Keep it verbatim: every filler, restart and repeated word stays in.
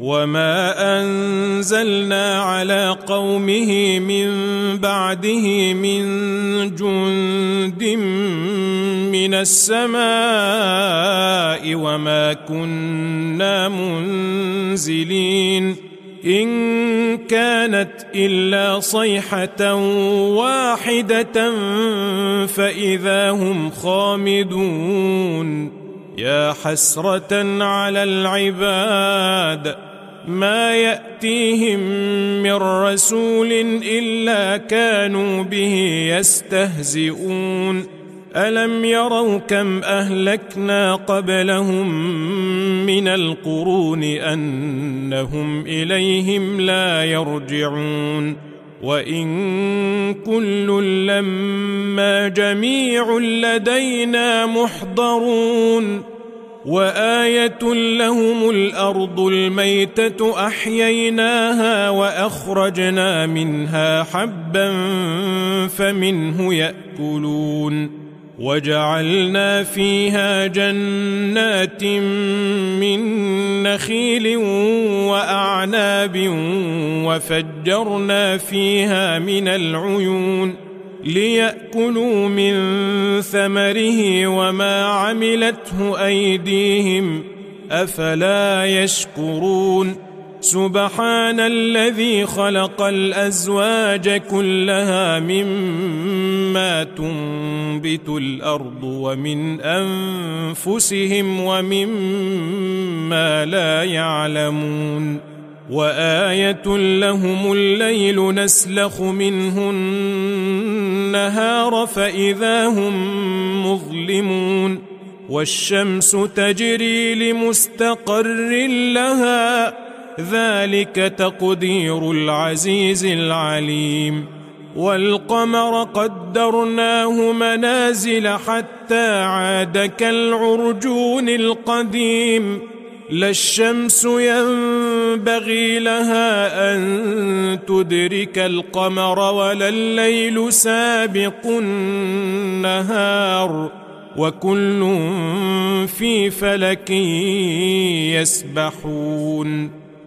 وما أنزلنا على قومه من بعده من جند من السماء وما كنا منزلين إن كانت إلا صيحة واحدة فإذا هم خامدون يا حسرة على العباد ما يأتيهم من رسول إلا كانوا به يستهزئون ألم يروا كم أهلكنا قبلهم من القرون أنهم إليهم لا يرجعون وإن كل لما جميع لدينا محضرون وآية لهم الأرض الميتة أحييناها وأخرجنا منها حبا فمنه يأكلون وجعلنا فيها جنات من نخيل وأعناب وفجرنا فيها من العيون ليأكلوا من ثمره وما عملته أيديهم أفلا يشكرون سبحان الذي خلق الأزواج كلها مما تنبت الأرض ومن أنفسهم ومما لا يعلمون وآية لهم الليل نسلخ منه النهار فإذا هم مظلمون والشمس تجري لمستقر لها ذلك تقدير العزيز العليم والقمر قدرناه منازل حتى عاد كالعرجون القديم لا الشمس ينبغي لها أن تدرك القمر ولا الليل سابق النهار وكل في فلك يسبحون